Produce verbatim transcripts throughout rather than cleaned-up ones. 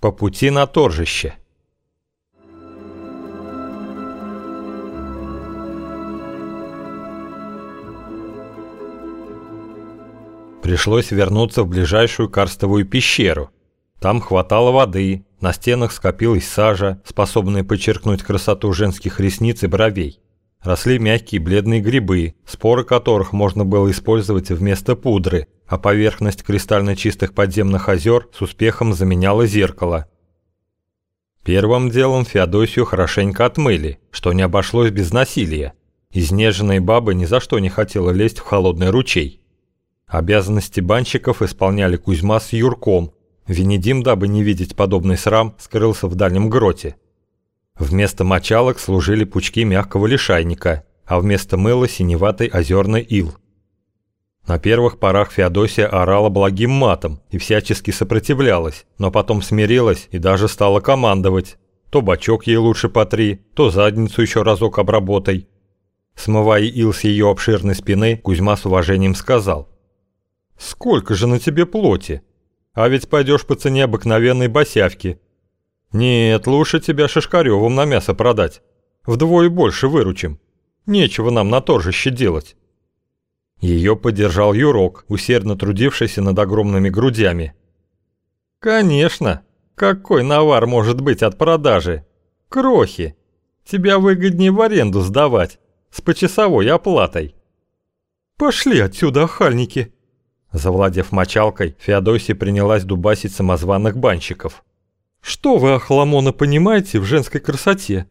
По пути на торжище. Пришлось вернуться в ближайшую карстовую пещеру. Там хватало воды, на стенах скопилась сажа, способная подчеркнуть красоту женских ресниц и бровей. Росли мягкие бледные грибы, споры которых можно было использовать вместо пудры, а поверхность кристально чистых подземных озер с успехом заменяла зеркало. Первым делом Феодосию хорошенько отмыли, что не обошлось без насилия. Изнеженная баба ни за что не хотела лезть в холодный ручей. Обязанности банщиков исполняли Кузьма с Юрком. Венедим, дабы не видеть подобный срам, скрылся в дальнем гроте. Вместо мочалок служили пучки мягкого лишайника, а вместо мыла синеватый озерный ил. На первых порах Феодосия орала благим матом и всячески сопротивлялась, но потом смирилась и даже стала командовать. То бачок ей лучше потри, то задницу еще разок обработай. Смывая ил с ее обширной спины, Кузьма с уважением сказал: «Сколько же на тебе плоти? А ведь пойдешь по цене обыкновенной босявки. Нет, лучше тебя Шишкаревым на мясо продать. Вдвое больше выручим. Нечего нам на торжище делать». Ее поддержал Юрок, усердно трудившийся над огромными грудями. «Конечно! Какой навар может быть от продажи? Крохи! Тебя выгоднее в аренду сдавать, с почасовой оплатой». «Пошли отсюда, охальники!» Завладев мочалкой, Феодосия принялась дубасить самозваных банщиков. «Что вы, охламоны, понимаете в женской красоте?»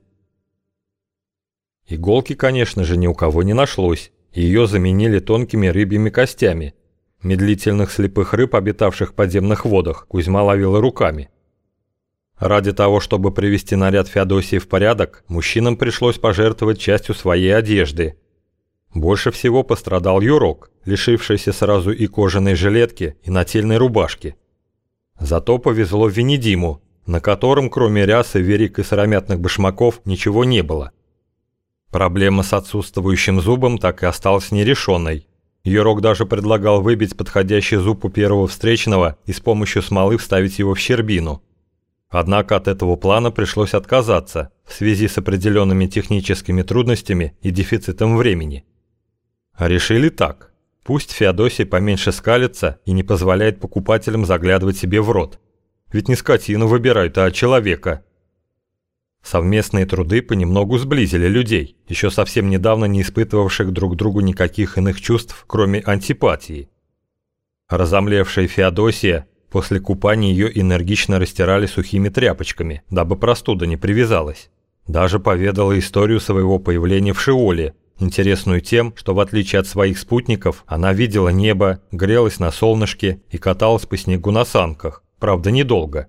Иголки, конечно же, ни у кого не нашлось. Ее заменили тонкими рыбьими костями. Медлительных слепых рыб, обитавших в подземных водах, Кузьма ловила руками. Ради того, чтобы привести наряд Феодосии в порядок, мужчинам пришлось пожертвовать частью своей одежды. Больше всего пострадал Юрок, лишившийся сразу и кожаной жилетки, и нательной рубашки. Зато повезло Венедиму, на котором, кроме рясы, верик и сыромятных башмаков, ничего не было. Проблема с отсутствующим зубом так и осталась нерешенной. Юрок даже предлагал выбить подходящий зуб у первого встречного и с помощью смолы вставить его в щербину. Однако от этого плана пришлось отказаться в связи с определенными техническими трудностями и дефицитом времени. Решили так: пусть Феодосия поменьше скалится и не позволяет покупателям заглядывать себе в рот. Ведь не скотину выбирают, а человека. Совместные труды понемногу сблизили людей, еще совсем недавно не испытывавших друг другу никаких иных чувств, кроме антипатии. Разомлевшая Феодосия, после купания ее энергично растирали сухими тряпочками, дабы простуда не привязалась. Даже поведала историю своего появления в Шеоле, интересную тем, что в отличие от своих спутников, она видела небо, грелась на солнышке и каталась по снегу на санках, правда недолго.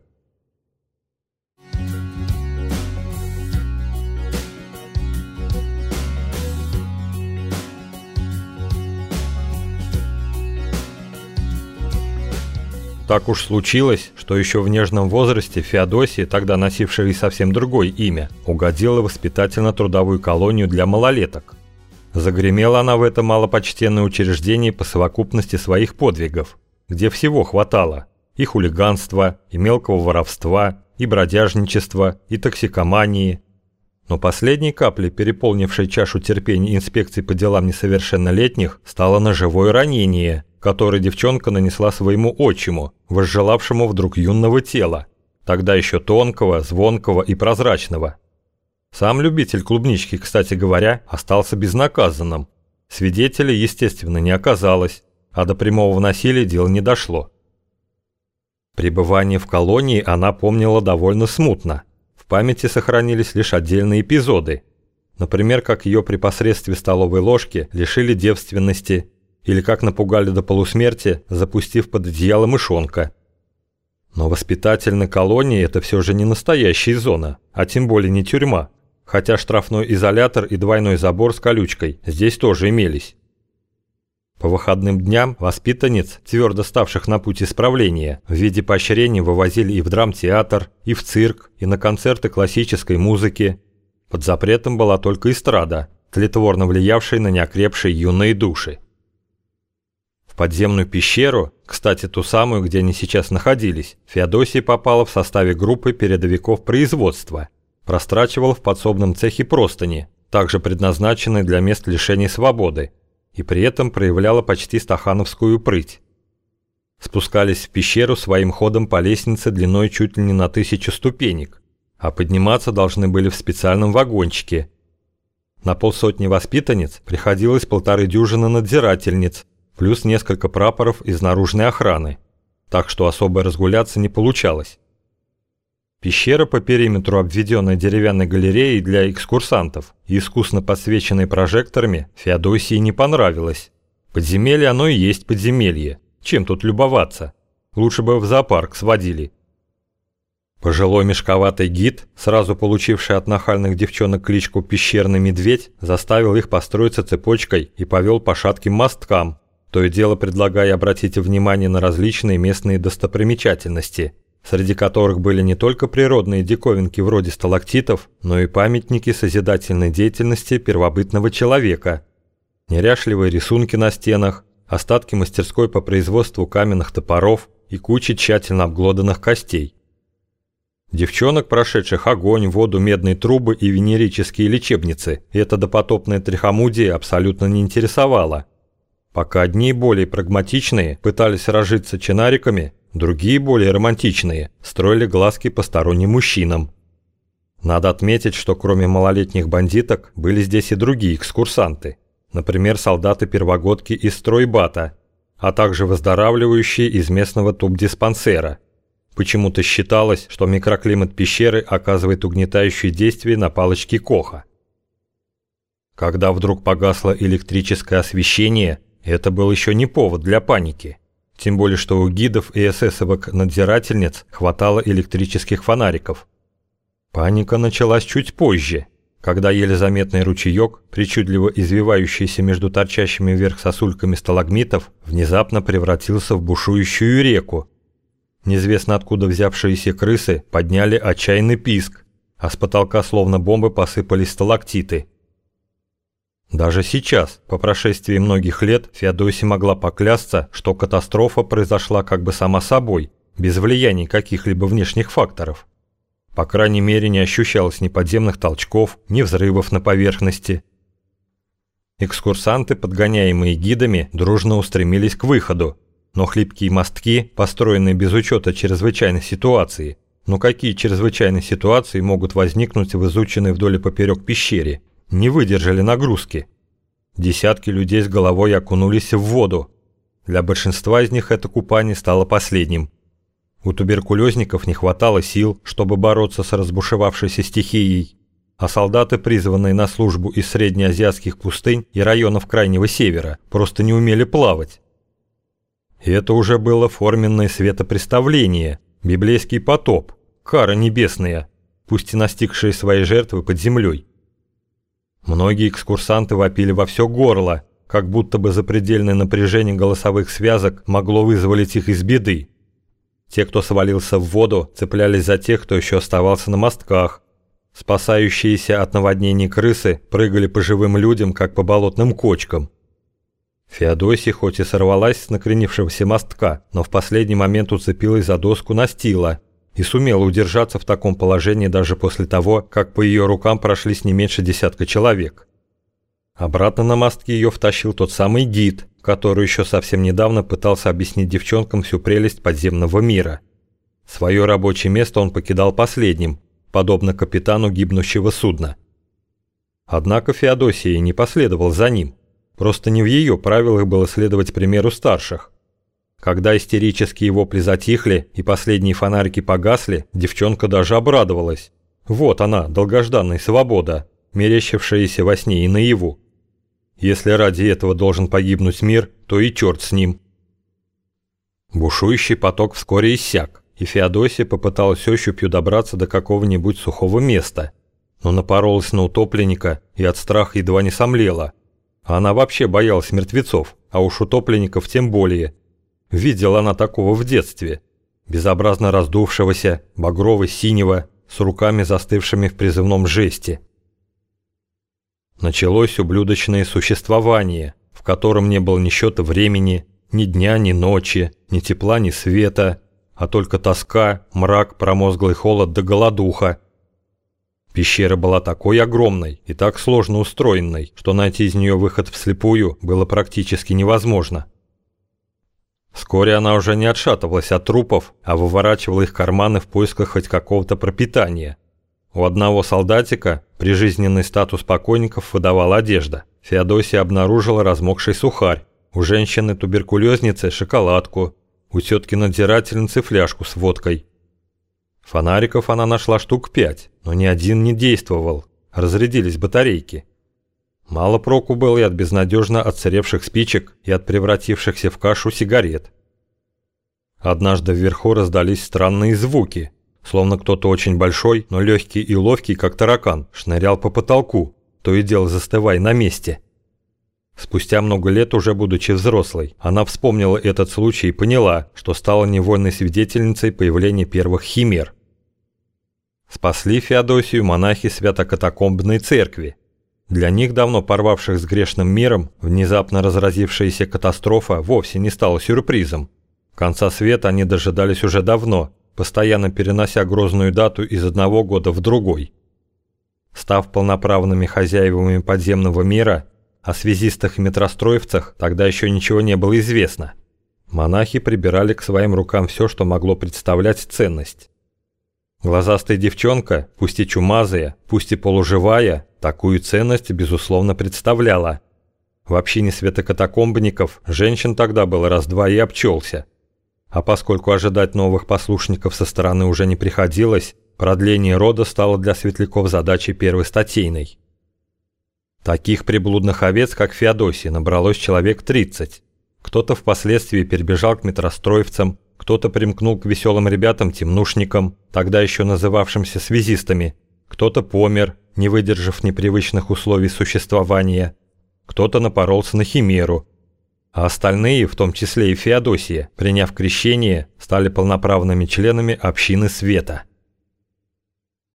Так уж случилось, что еще в нежном возрасте Феодосия, тогда носившая и совсем другое имя, угодила в воспитательно-трудовую колонию для малолеток. Загремела она в это малопочтенное учреждение по совокупности своих подвигов, где всего хватало: и хулиганства, и мелкого воровства, и бродяжничества, и токсикомании. Но последней каплей, переполнившей чашу терпения инспекции по делам несовершеннолетних, стало ножевое ранение, которое девчонка нанесла своему отчиму, возжелавшему вдруг юного тела, тогда еще тонкого, звонкого и прозрачного. Сам любитель клубнички, кстати говоря, остался безнаказанным. Свидетелей, естественно, не оказалось, а до прямого насилия дело не дошло. Пребывание в колонии она помнила довольно смутно. В памяти сохранились лишь отдельные эпизоды. Например, как ее при посредстве столовой ложки лишили девственности, или как напугали до полусмерти, запустив под одеяло мышонка. Но воспитательная колония – это все же не настоящая зона, а тем более не тюрьма, хотя штрафной изолятор и двойной забор с колючкой здесь тоже имелись. По выходным дням воспитанниц, твердо ставших на путь исправления, в виде поощрений вывозили и в драмтеатр, и в цирк, и на концерты классической музыки. Под запретом была только эстрада, тлетворно влиявшая на неокрепшие юные души. В подземную пещеру, к Кстати, ту самую, где они сейчас находились, Феодосия попала в составе группы передовиков производства. Прострачивала в подсобном цехе простыни, также предназначенные для мест лишения свободы, и при этом проявляла почти стахановскую прыть. Спускались в пещеру своим ходом по лестнице длиной чуть ли не на тысячу ступенек, а подниматься должны были в специальном вагончике. На полсотни воспитанниц приходилось полторы дюжины надзирательниц, плюс несколько прапоров из наружной охраны, так что особо разгуляться не получалось. Пещера по периметру, обведенная деревянной галереей для экскурсантов и искусно подсвеченной прожекторами, Феодосии не понравилась. Подземелье оно и есть подземелье. Чем тут любоваться? Лучше бы в зоопарк сводили. Пожилой мешковатый гид, сразу получивший от нахальных девчонок кличку «Пещерный медведь», заставил их построиться цепочкой и повел по шатким мосткам, то и дело предлагая обратить внимание на различные местные достопримечательности, среди которых были не только природные диковинки вроде сталактитов, но и памятники созидательной деятельности первобытного человека, неряшливые рисунки на стенах, остатки мастерской по производству каменных топоров и куча тщательно обглоданных костей. Девчонок, прошедших огонь, воду, медные трубы и венерические лечебницы, это допотопное трихомудие абсолютно не интересовало. Пока одни, более прагматичные, пытались разжиться чинариками, другие, более романтичные, строили глазки посторонним мужчинам. Надо отметить, что кроме малолетних бандиток были здесь и другие экскурсанты, например, солдаты-первогодки из стройбата, а также выздоравливающие из местного тубдиспансера. Почему-то считалось, что микроклимат пещеры оказывает угнетающее действие на палочки Коха. Когда вдруг погасло электрическое освещение, это был еще не повод для паники. Тем более, что у гидов и эсэсовок-надзирательниц хватало электрических фонариков. Паника началась чуть позже, когда еле заметный ручеек, причудливо извивающийся между торчащими вверх сосульками сталагмитов, внезапно превратился в бушующую реку. Неизвестно откуда взявшиеся крысы подняли отчаянный писк, а с потолка словно бомбы посыпались сталактиты. Даже сейчас, по прошествии многих лет, Феодосия могла поклясться, что катастрофа произошла как бы сама собой, без влияния каких-либо внешних факторов. По крайней мере, не ощущалось ни подземных толчков, ни взрывов на поверхности. Экскурсанты, подгоняемые гидами, дружно устремились к выходу, но хлипкие мостки, построенные без учета чрезвычайной ситуации, но какие чрезвычайные ситуации могут возникнуть в изученной вдоль и поперек пещере, не выдержали нагрузки. Десятки людей с головой окунулись в воду. Для большинства из них это купание стало последним. У туберкулезников не хватало сил, чтобы бороться с разбушевавшейся стихией, а солдаты, призванные на службу из среднеазиатских пустынь и районов Крайнего Севера, просто не умели плавать. И это уже было форменное светопреставление, библейский потоп, кара небесная, пусть и настигшая своей жертвы под землей. Многие экскурсанты вопили во все горло, как будто бы запредельное напряжение голосовых связок могло вызволить их из беды. Те, кто свалился в воду, цеплялись за тех, кто еще оставался на мостках. Спасающиеся от наводнений крысы прыгали по живым людям, как по болотным кочкам. Феодосия хоть и сорвалась с накренившегося мостка, но в последний момент уцепилась за доску настила и сумела удержаться в таком положении даже после того, как по ее рукам прошлись не меньше десятка человек. Обратно на мостки ее втащил тот самый гид, который еще совсем недавно пытался объяснить девчонкам всю прелесть подземного мира. Свое рабочее место он покидал последним, подобно капитану гибнущего судна. Однако Феодосия не последовал за ним. Просто не в ее правилах было следовать примеру старших. Когда истерические вопли затихли и последние фонарики погасли, девчонка даже обрадовалась. Вот она, долгожданная свобода, мерещившаяся во сне и наяву. Если ради этого должен погибнуть мир, то и черт с ним. Бушующий поток вскоре иссяк, и Феодосия попыталась ощупью добраться до какого-нибудь сухого места, но напоролась на утопленника и от страха едва не сомлела. Она вообще боялась мертвецов, а уж утопленников тем более. Видела она такого в детстве. Безобразно раздувшегося, багрово-синего, с руками застывшими в призывном жесте. Началось ублюдочное существование, в котором не было ни счета времени, Ни дня, ни ночи, ни тепла, ни света, а только тоска, мрак, промозглый холод да голодуха. Пещера была такой огромной и так сложно устроенной, что найти из нее выход вслепую было практически невозможно. Вскоре она уже не отшатывалась от трупов, а выворачивала их карманы в поисках хоть какого-то пропитания. У одного солдатика прижизненный статус покойников выдавала одежда. Феодосия обнаружила размокший сухарь, у женщины-туберкулезницы шоколадку, у тетки-надзирательницы фляжку с водкой. Фонариков она нашла штук пять, но ни один не действовал, разрядились батарейки. Мало проку было и от безнадежно отсыревших спичек, и от превратившихся в кашу сигарет. Однажды вверху раздались странные звуки, словно кто-то очень большой, но легкий и ловкий, как таракан, шнырял по потолку, то и дело застывая на месте. Спустя много лет, уже будучи взрослой, она вспомнила этот случай и поняла, что стала невольной свидетельницей появления первых химер. Спасли Феодосию монахи свято-катакомбной церкви. Для них, давно порвавших с грешным миром, внезапно разразившаяся катастрофа вовсе не стала сюрпризом. Конца света они дожидались уже давно, постоянно перенося грозную дату из одного года в другой. Став полноправными хозяевами подземного мира, о связистах и метростроевцах тогда еще ничего не было известно. Монахи прибирали к своим рукам все, что могло представлять ценность. Глазастая девчонка, пусть и чумазая, пусть и полуживая, такую ценность, безусловно, представляла. В общине святокатакомбников женщин тогда было раз-два и обчелся. А поскольку ожидать новых послушников со стороны уже не приходилось, продление рода стало для светляков задачей первостатейной. Таких приблудных овец, как Феодосия, набралось человек тридцать. Кто-то впоследствии перебежал к метростроевцам, кто-то примкнул к веселым ребятам-темнушникам, тогда еще называвшимся связистами, кто-то помер, не выдержав непривычных условий существования, кто-то напоролся на химеру, а остальные, в том числе и Феодосия, приняв крещение, стали полноправными членами общины света.